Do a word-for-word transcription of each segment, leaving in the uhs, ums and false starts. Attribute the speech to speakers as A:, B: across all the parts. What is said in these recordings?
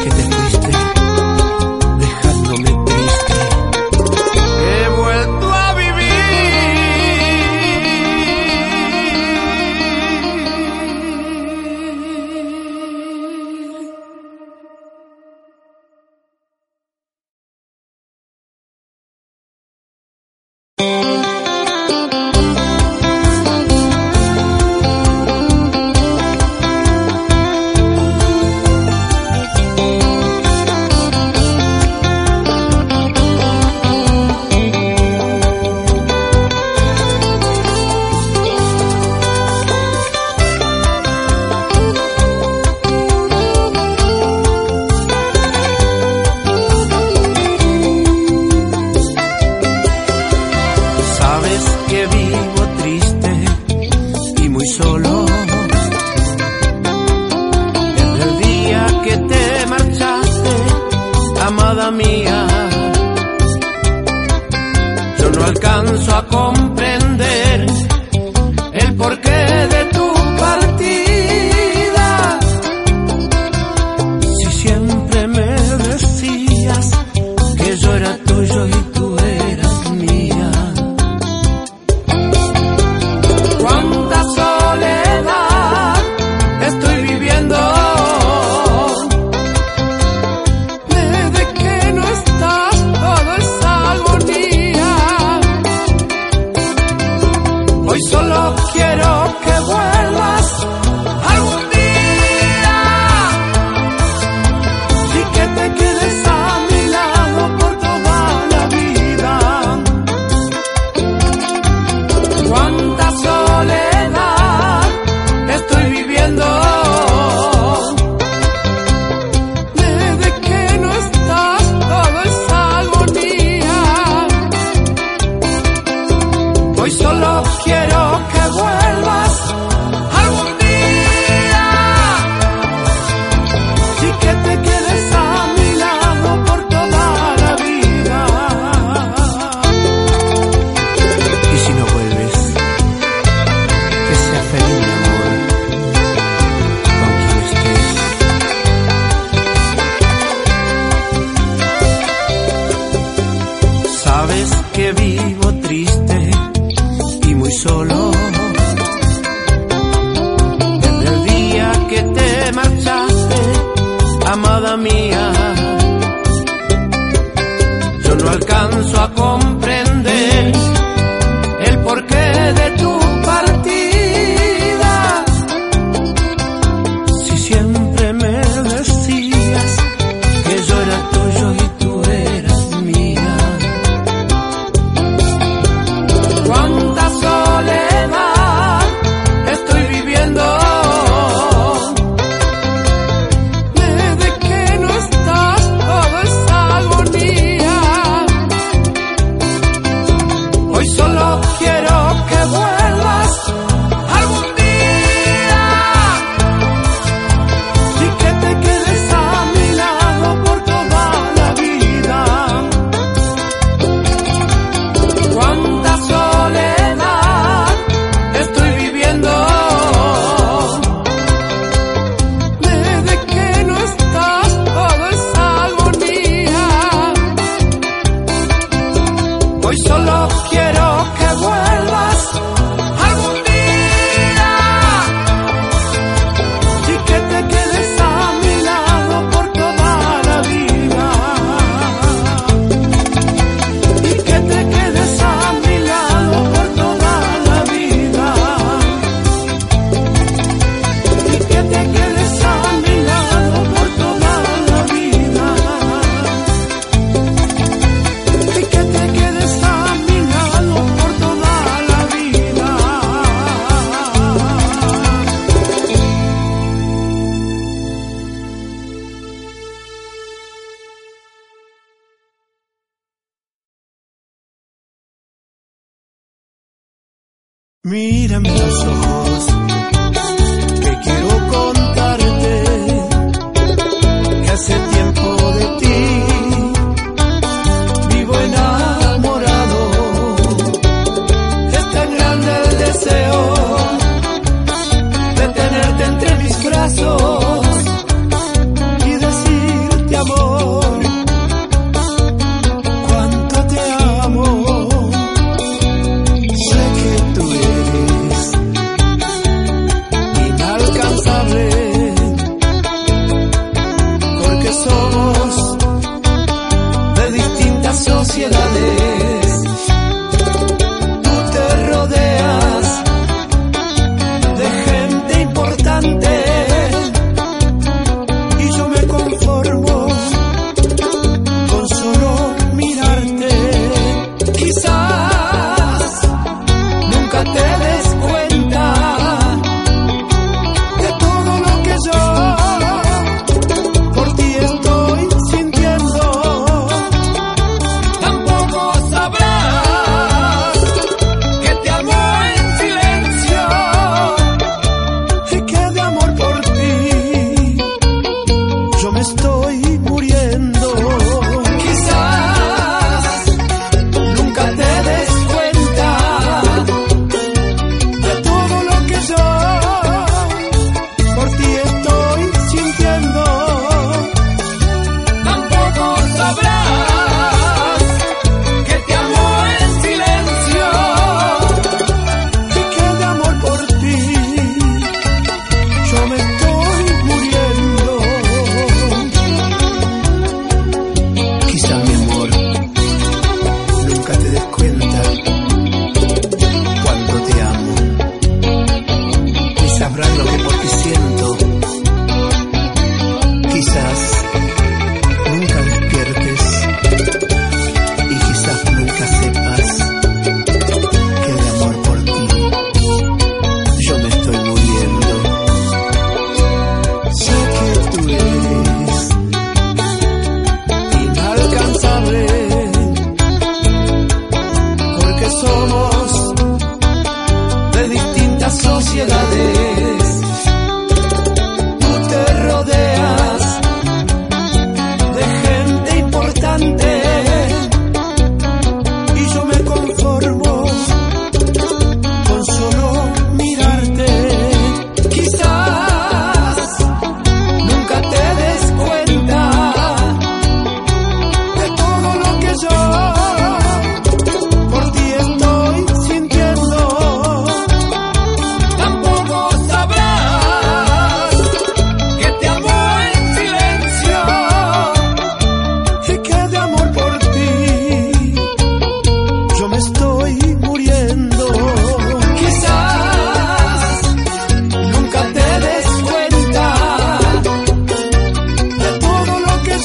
A: que te fuiste, dejándome triste. He vuelto a
B: Mírame a los ojos, que quiero contarte que hace tiempo de ti vivo enamorado. Es tan grande el deseo de tenerte entre mis brazos y decirte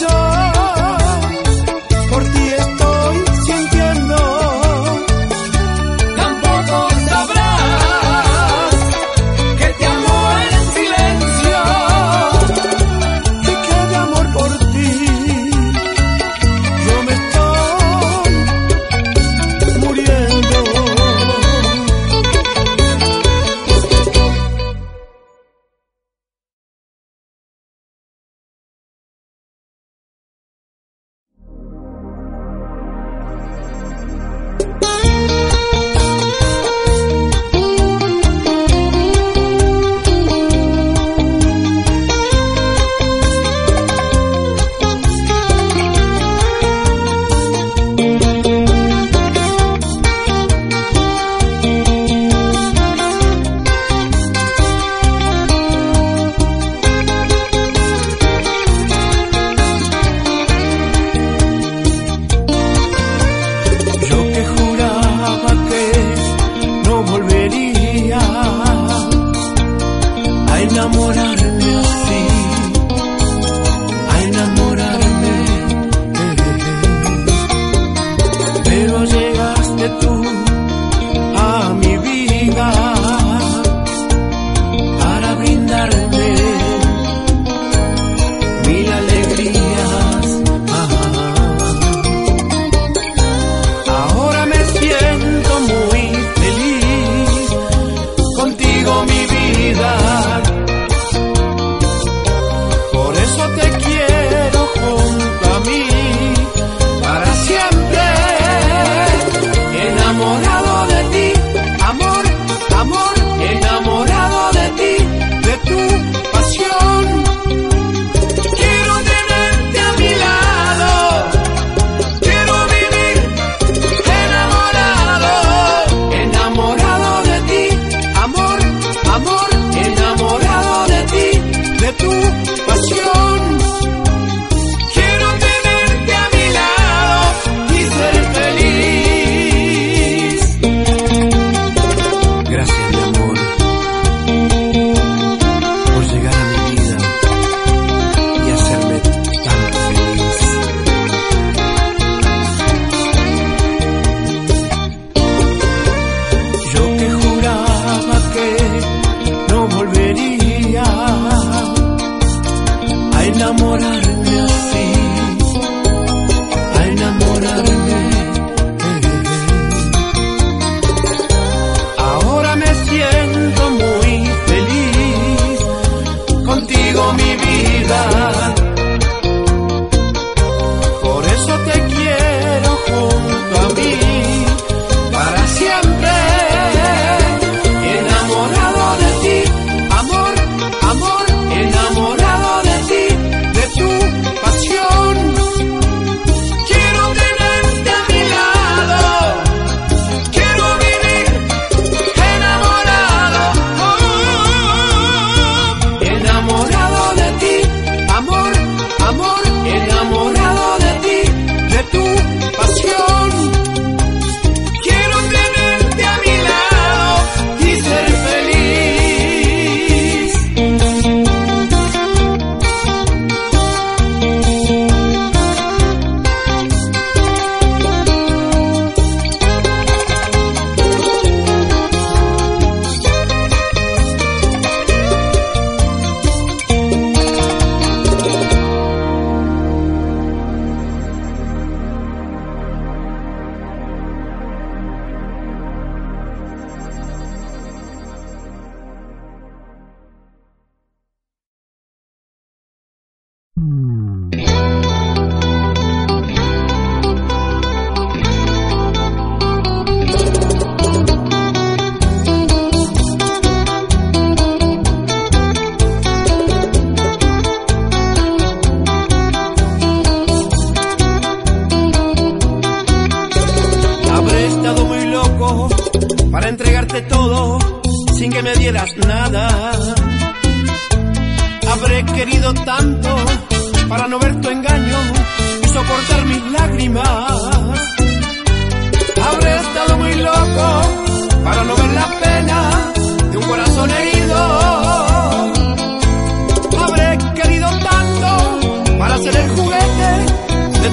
B: Ser el juguete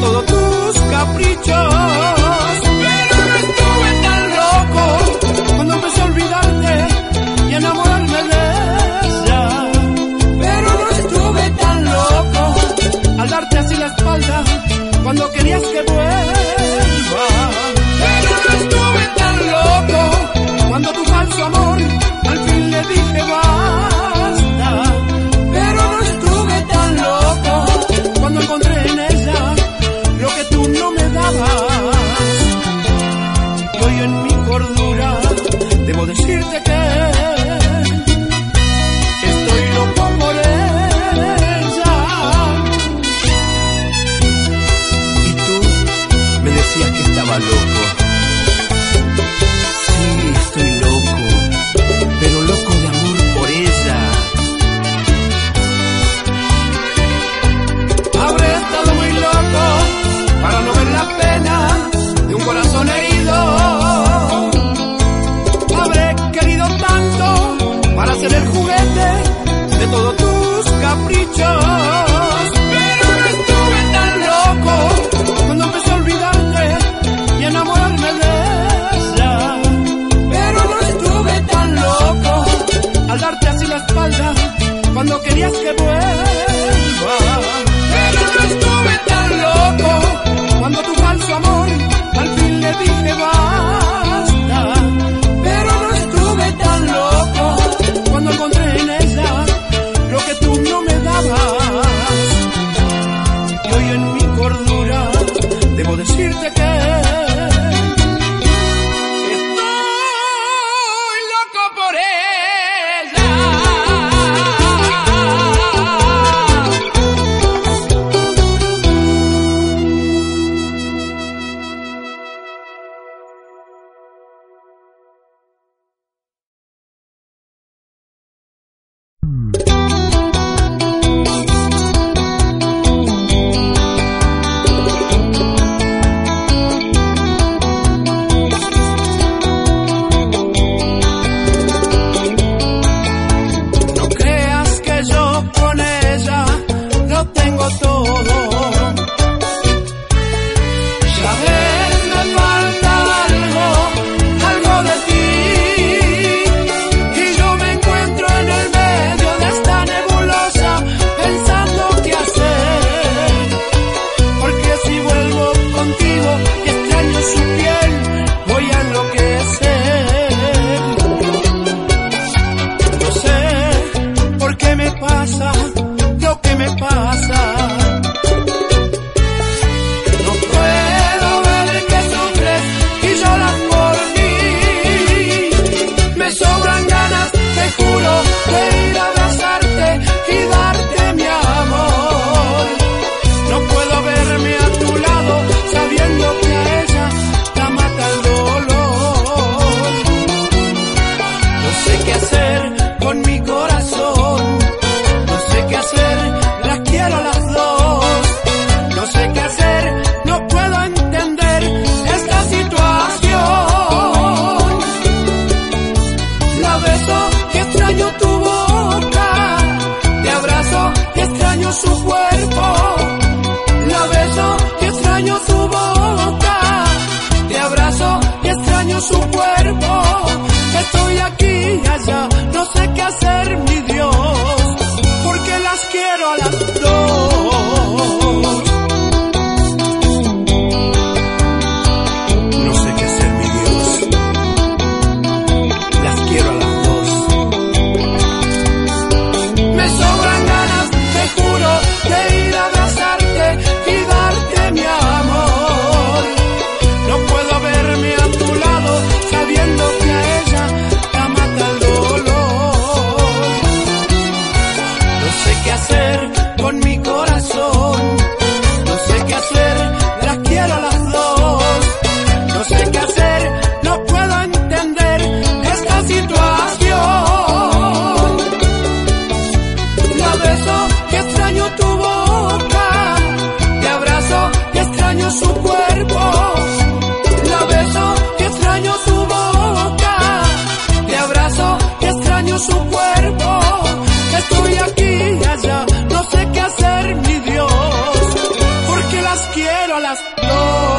B: todos tus caprichos. Pero no estuve tan loco cuando empecé a olvidarte y enamorarme de ella. Pero no estuve tan loco al darte así la espalda cuando querías que vuelva. Pero no estuve tan loco cuando tu falso amor al fin le dije basta. Pero no estuve tan loco cuando encontré en ella lo que tú no me dabas. Y hoy en mi cordura debo decirte que estoy loco por ella. Y tú me decías que estaba loco. Sí, estoy loco, pero loco de amor por ella. Habré estado muy loco para no ver la pena de un corazón herido. Habré querido tanto para ser el juguete de todos tus caprichos. Pero no estuve tan loco cuando empecé a olvidarte y enamorarme de ella. Pero no estuve tan loco al darte así la espalda cuando querías que vuelva. Pero no estuve tan loco cuando tu falso amor al fin le dije basta. Pero no estuve tan loco cuando encontré en ella lo que tú no me dabas. Y hoy en mi cordura debo decirte que estoy loco por ella. No creas que yo con ella lo tengo todo. Ya ves, me falta algo, algo de ti. Y yo me encuentro en el medio de esta nebulosa pensando qué hacer. Porque si vuelvo contigo y extraño su piel, voy a enloquecer. No sé por qué me pasa lo que me pasa. No puedo ver que sufres y lloras por mí. Me sobran ganas, te juro, de ir a abrazarte y darte mi amor. No puedo verme a tu lado sabiendo que a ella la mata el dolor. No sé qué hacer con mi corazón. No sé qué hacer, las quiero a las dos. No sé qué hacer, no puedo entender esta situación. La beso y extraño tu boca. Te abrazo y extraño su cuerpo. La beso y extraño tu boca. Te abrazo y extraño su cuerpo. Estoy aquí y allá, no sé qué hacer, mi Dios, porque las quiero a las dos. No sé qué hacer, mi Dios, las quiero a las dos. Me sobran ganas, te juro, de ir a abrazarte y darte mi amor. No puedo verme a tu lado sabiendo que a ella la mata el dolor. No sé qué hacer quiero a las dos.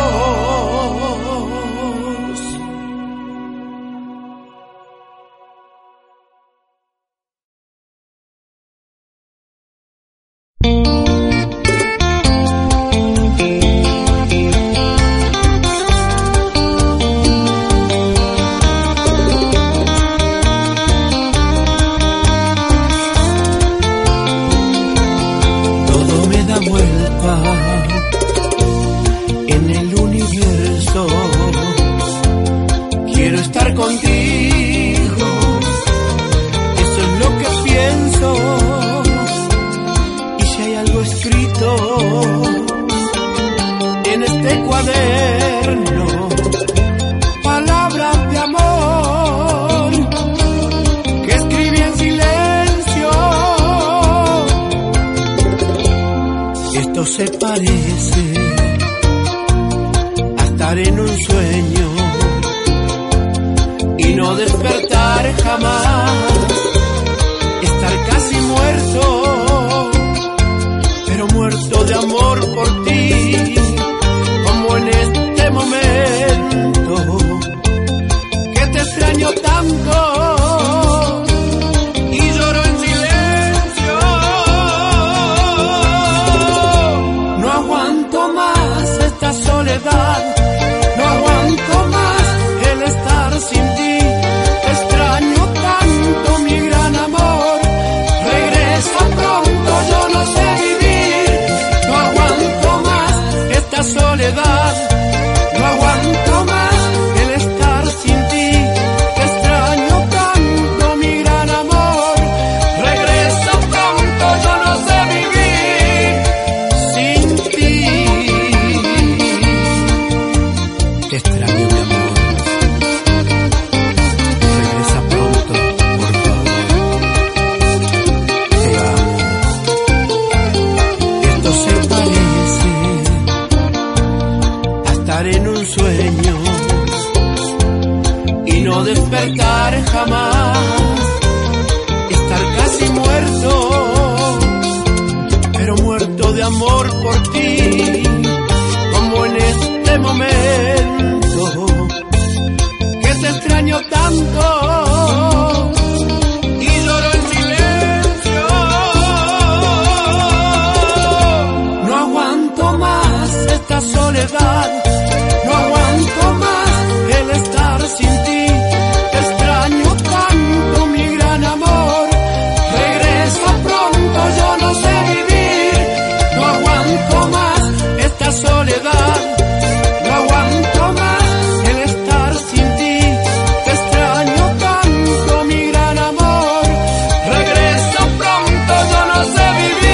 A: Se parece a estar en un sueño y no despertar jamás, estar casi muerto, pero muerto de amor por ti, como en este momento que te extraño tanto y lloro en silencio. Esta soledad, no aguanto más el estar sin ti, extraño tanto mi gran amor, regresa pronto, yo no sé vivir, no aguanto más esta soledad, no aguanto más el estar sin ti, extraño tanto mi gran amor, regresa pronto, yo no sé vivir sin ti. Te extraño, mi amor. Regresa pronto, por favor. Te amo. Esto se parece a estar en un sueño y no despertar jamás, estar casi muerto, pero muerto de amor por ti, como en este momento que te extraño tanto y lloro en silencio. No aguanto más esta soledad, no aguanto más el estar sin ti, extraño tanto mi gran amor, regresa pronto, yo no sé vivir, no aguanto más esta soledad, no aguanto más el estar sin ti, te extraño tanto mi gran amor, regresa pronto, yo no sé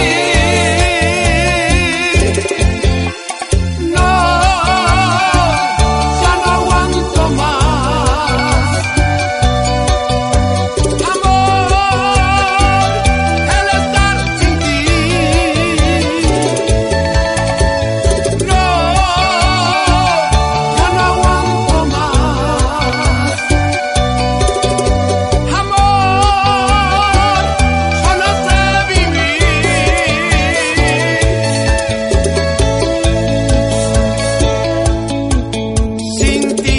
A: vivir, no, ya no aguanto más, amor, el estar sin ti, no, ya no aguanto más, amor, yo no sé vivir sin ti.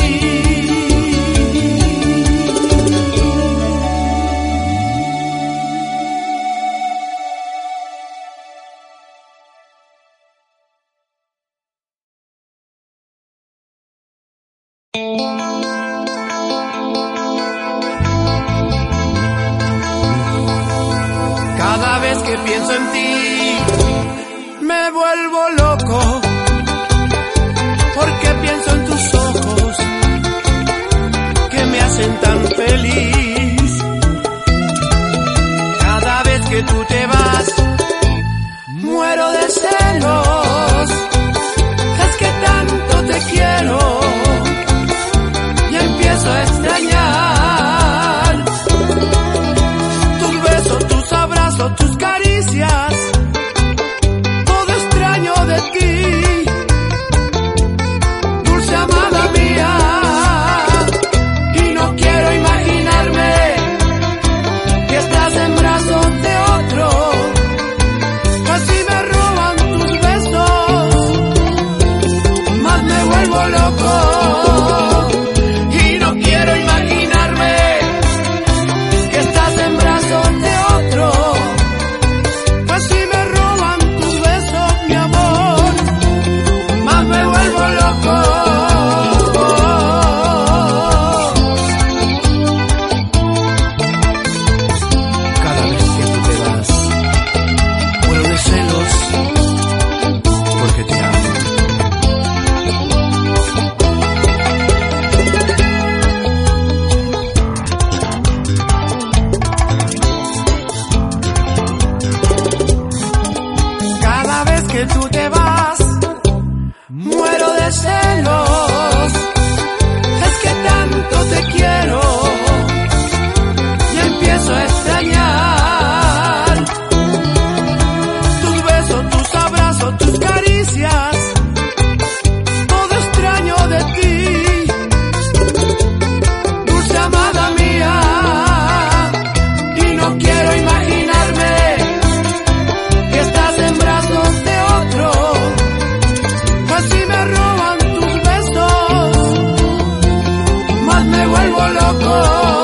A: Cada vez que pienso en ti, me vuelvo loco, porque pienso en tus ojos, que me hacen tan feliz. Cada vez que tú te vas, muero de celos, es que tanto te quiero, y empiezo a extrañar tus besos, tus abrazos, tus caricias, todo extraño de celos. Es que tanto te quiero y empiezo a extrañar tus besos, tus abrazos, tus caricias. Todo extraño de ti, dulce amada mía, y no quiero imaginarme que estás en brazos de otro, pues si me roban tus besos, más me vuelvo loco.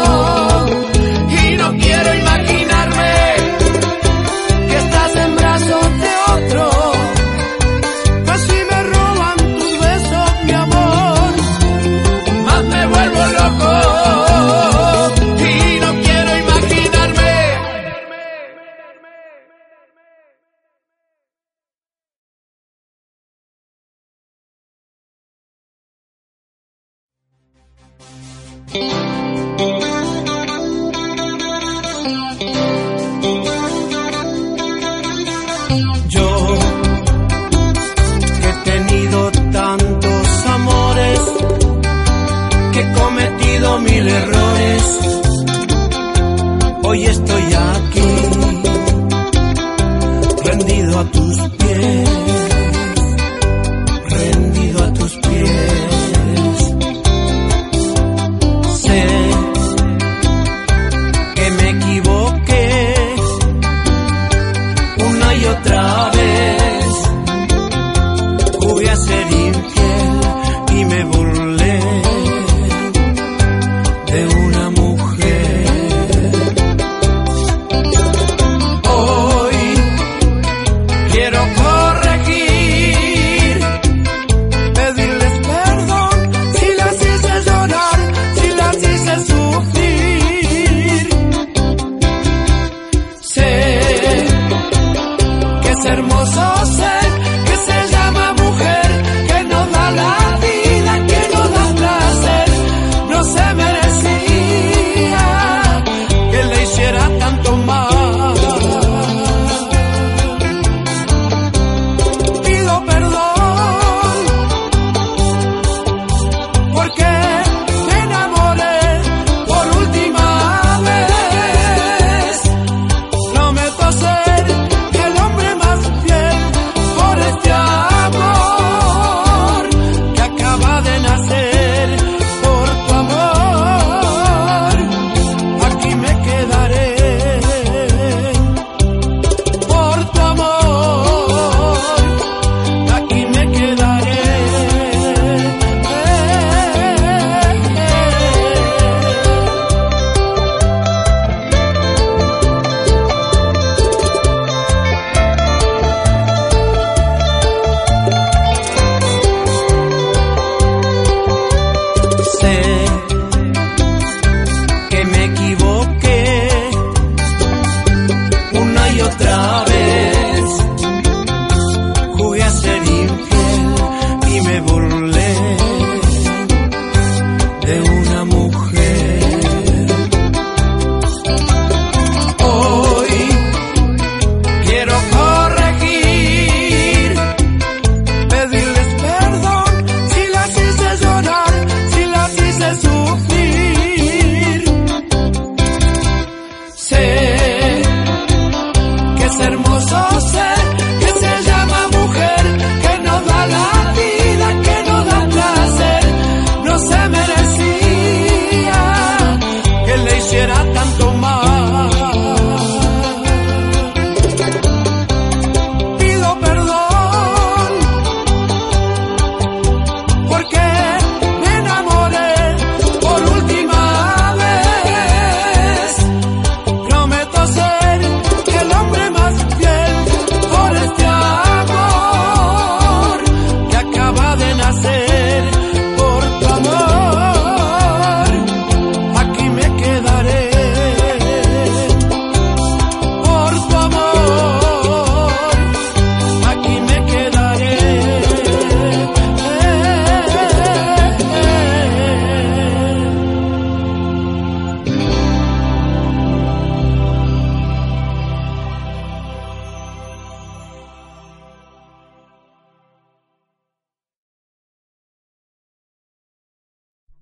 A: Y no quiero imaginarme que estás en brazos de otro, pues si me roban tus besos, mi amor, más me vuelvo loco. Y no quiero imaginarme. Yo, que he tenido tantos amores, que he cometido mil errores, hoy estoy aquí, rendido a tus pies, rendido a tus pies. Sé que me equivoqué una y otra vez, jugué a ser infiel y me burlé de una mujer.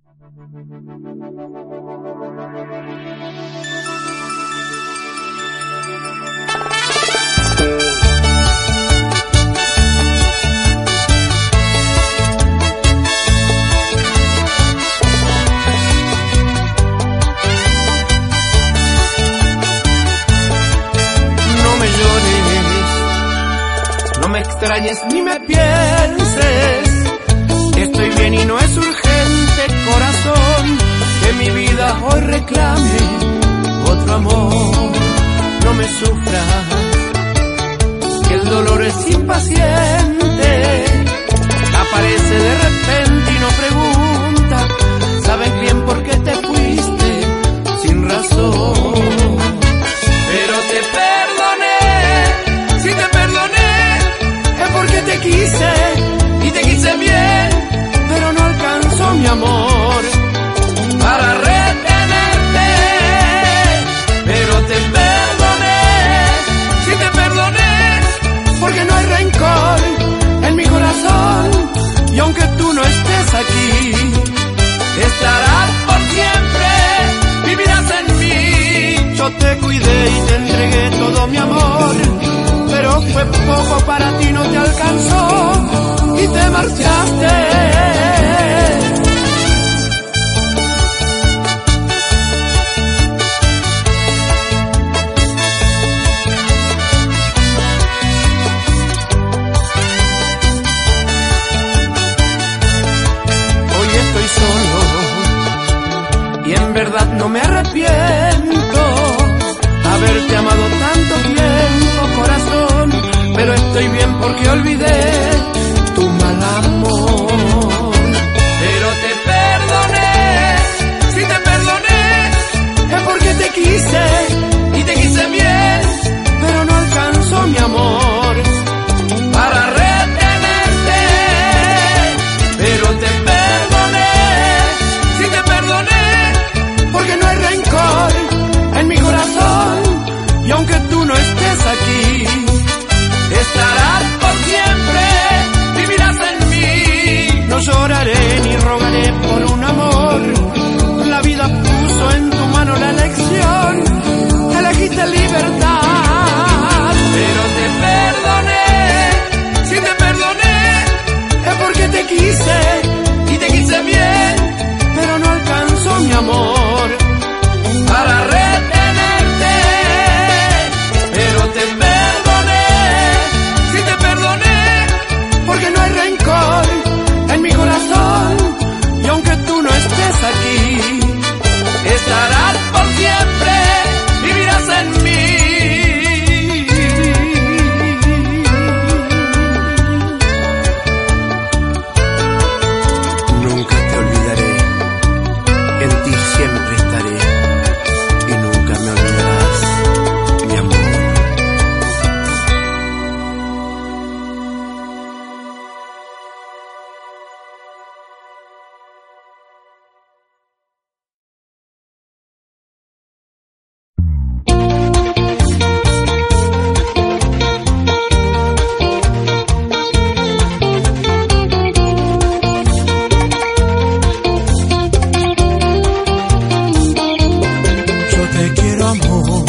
B: extrañes ni me pienses, estoy bien y no es urgente, corazón, que mi vida hoy reclame otro amor. No me sufras, que el dolor es impaciente, aparece de repente y no pregunta, sabes bien por qué te fuiste sin razón. Pero te perdoné, si te perdoné es porque te quise y te quise bien, pero no alcanzó mi amor para retenerte. Pero te perdoné, si te perdoné, porque no hay rencor en mi corazón, y aunque tú no estés aquí, estarás por siempre, vivirás en mí. Yo te cuidé y te entregué todo mi amor, pero fue poco para ti, no te alcanzó y te marchaste. Hoy estoy solo y en verdad no me arrepiento haberte amado tanto tiempo, corazón, pero estoy bien porque olvidé tu mal amor. Pero te perdoné, si te perdoné, es porque te quise y te quise bien, pero no alcanzó mi amor para retenerte. Pero te perdoné, si te perdoné, porque no hay rencor en mi corazón, y aunque tú no estés aquí, estarás por siempre, vivirás en mí. No lloraré ni rogaré por un amor, la vida puso en tu mano la elección, elegiste libertad. Pero te perdoné, si te perdoné, es porque te quise y te quise bien, pero no alcanzó mi amor para retenerte. Pero te perdoné, si te perdoné, porque no hay rencor en mi corazón, y aunque tú no estés aquí, estarás por siempre, vivirás en mí. Nunca te olvidaré, en ti siempre estaré, y nunca me olvidarás, mi amor. Yo te quiero, amor,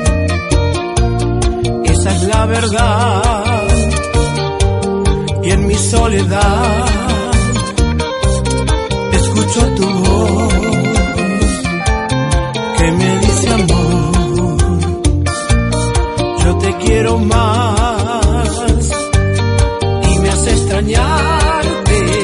B: esa es la verdad, y en mi soledad escucho tu voz que me dice amor, yo te quiero más, y me hace extrañarte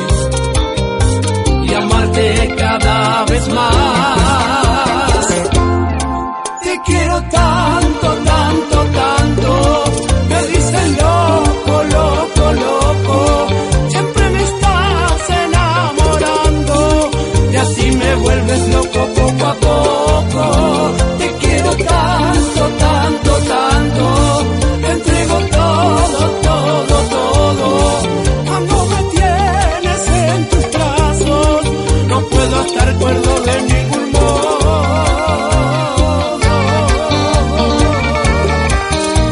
B: y amarte cada vez más. Te quiero tanto, tanto, tanto, me dicen loco, loco, loco, siempre me estás enamorando y así me vuelves loco poco a poco. Te quiero tanto, tanto, tanto, te entrego todo, todo, todo. Cuando me tienes en tus brazos, no puedo estar cuerdo de ningún modo.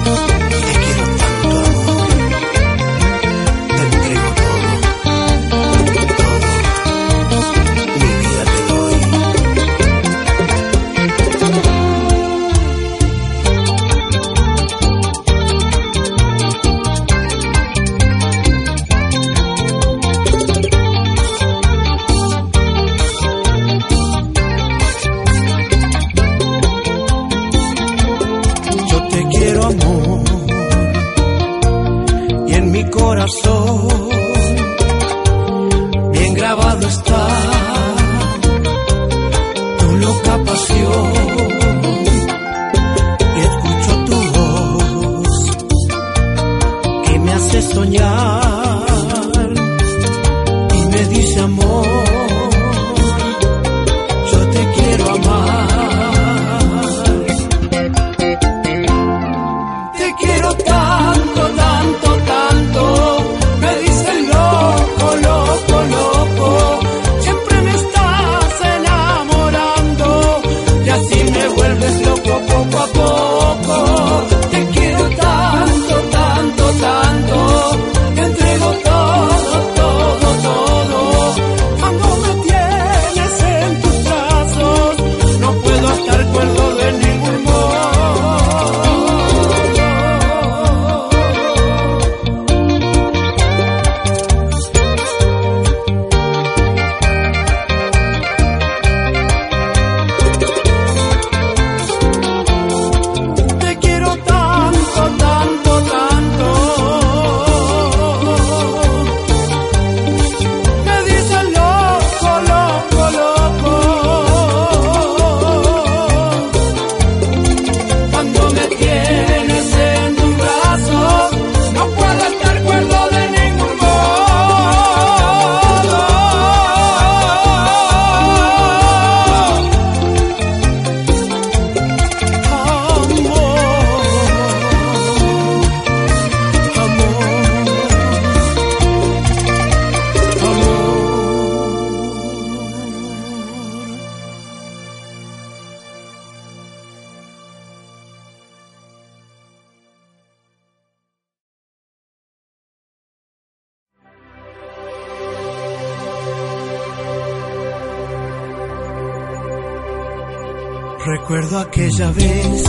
A: Recuerdo aquella vez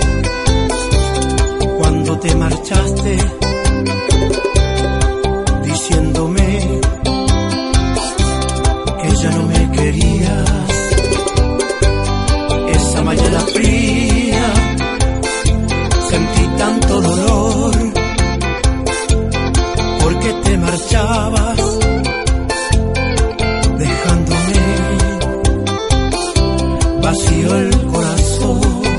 A: cuando te marchaste, diciéndome que ya no me querías. Esa mañana fría sentí tanto dolor porque te marchabas, dejándome vacío el corazón,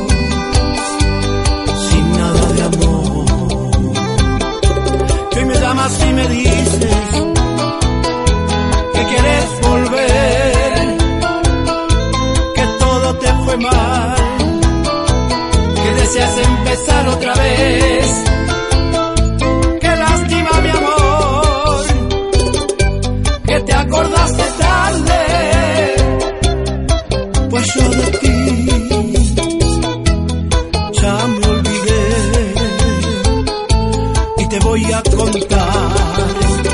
A: sin nada de amor. Que hoy me llamas y me dices que quieres volver, que todo te fue mal, que deseas empezar otra vez. Qué lástima, mi amor, que te acordaste tarde, pues yo de ti ya me olvidé. Y te voy a contar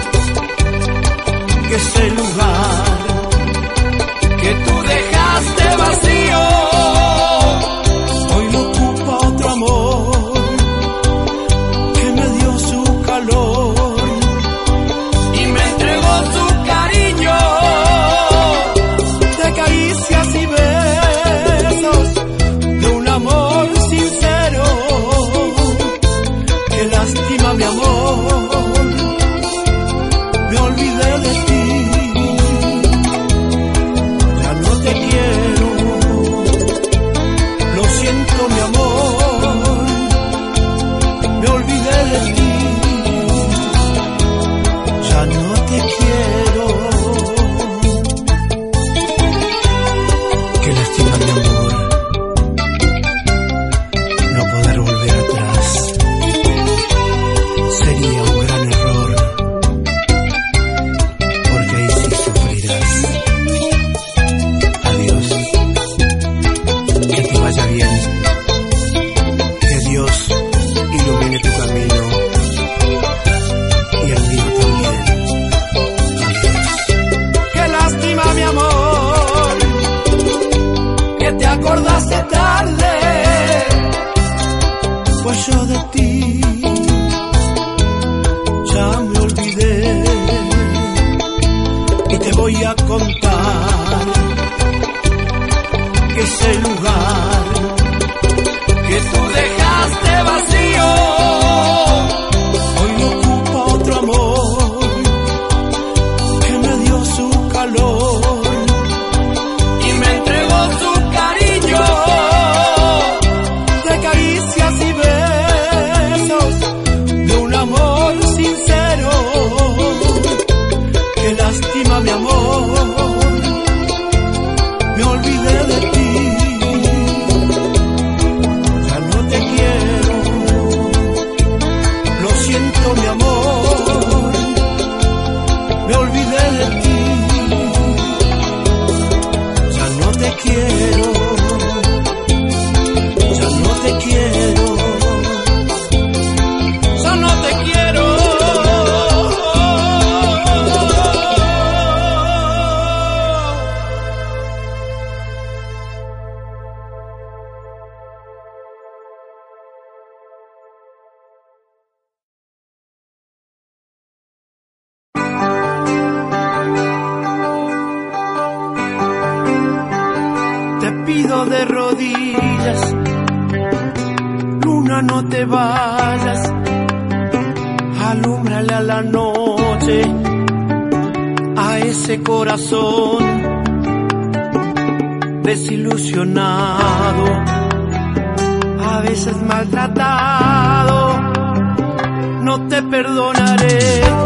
A: que ese lugar que tú dejaste vacío hoy lo ocupa otro amor que me dio su calor y me entregó su cariño de caricias y besos, de un amor sincero. Qué lástima, mi amor, me olvidé de ti. Ya no te quiero, lo siento, mi amor, me olvidé de ti. Ya no te quiero. Qué lástima, mi amor, no poder volver atrás. Sería un gran error, porque ahí sí sufrirás. Adiós, que te vaya bien, que Dios ilumine tu camino y el mío también. Adiós. Qué lástima, mi amor, que te acordaste tarde, pues yo de ti ya me olvidé. Y te voy a contar que ese lugar que tú dejaste vacío hoy lo ocupa otro amor que me dio su calor y me entregó su cariño de caricias y besos, de un amor sincero. Qué lástima, mi amor, me olvidé de ti. Ya no te quiero, lo siento, mi amor, me olvidé de ti. Ya no te quiero, ya no te quiero, ya no te quiero. Te pido de rodillas, luna, no te vayas, alúmbrale a la noche a ese corazón desilusionado, a veces maltratado. No te perdonaré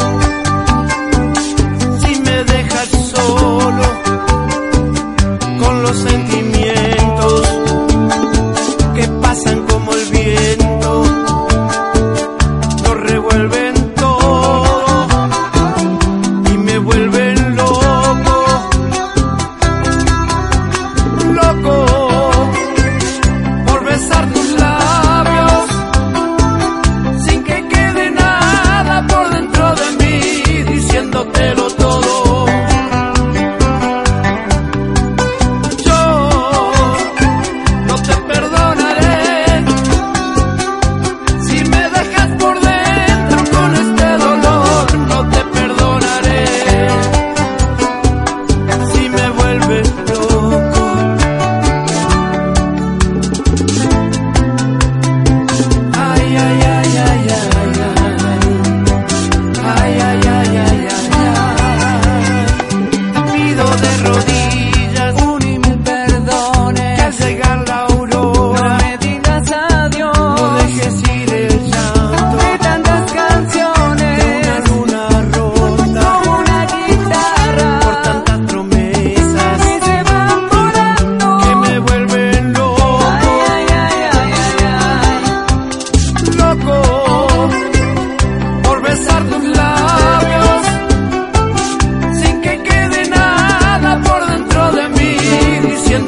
A: si me dejas solo con los sentimientos que pasan como el viento, lo revuelven todo y me vuelven loco, loco por besar tus labios sin que quede nada por dentro de mí.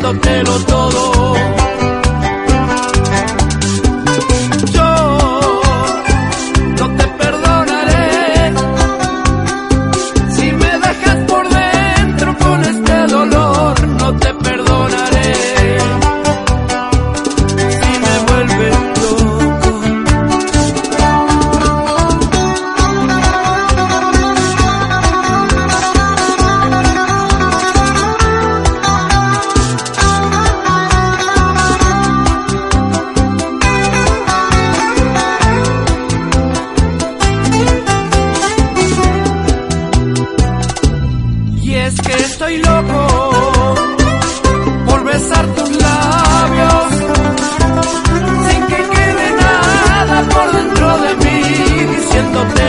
B: diciéndotelo todo. Yo no te perdonaré si me dejas por dentro con este dolor. No te perdonaré si me vuelves loco. Y es que estoy loco por besar tus labios sin que quede nada por dentro de mí, diciéndote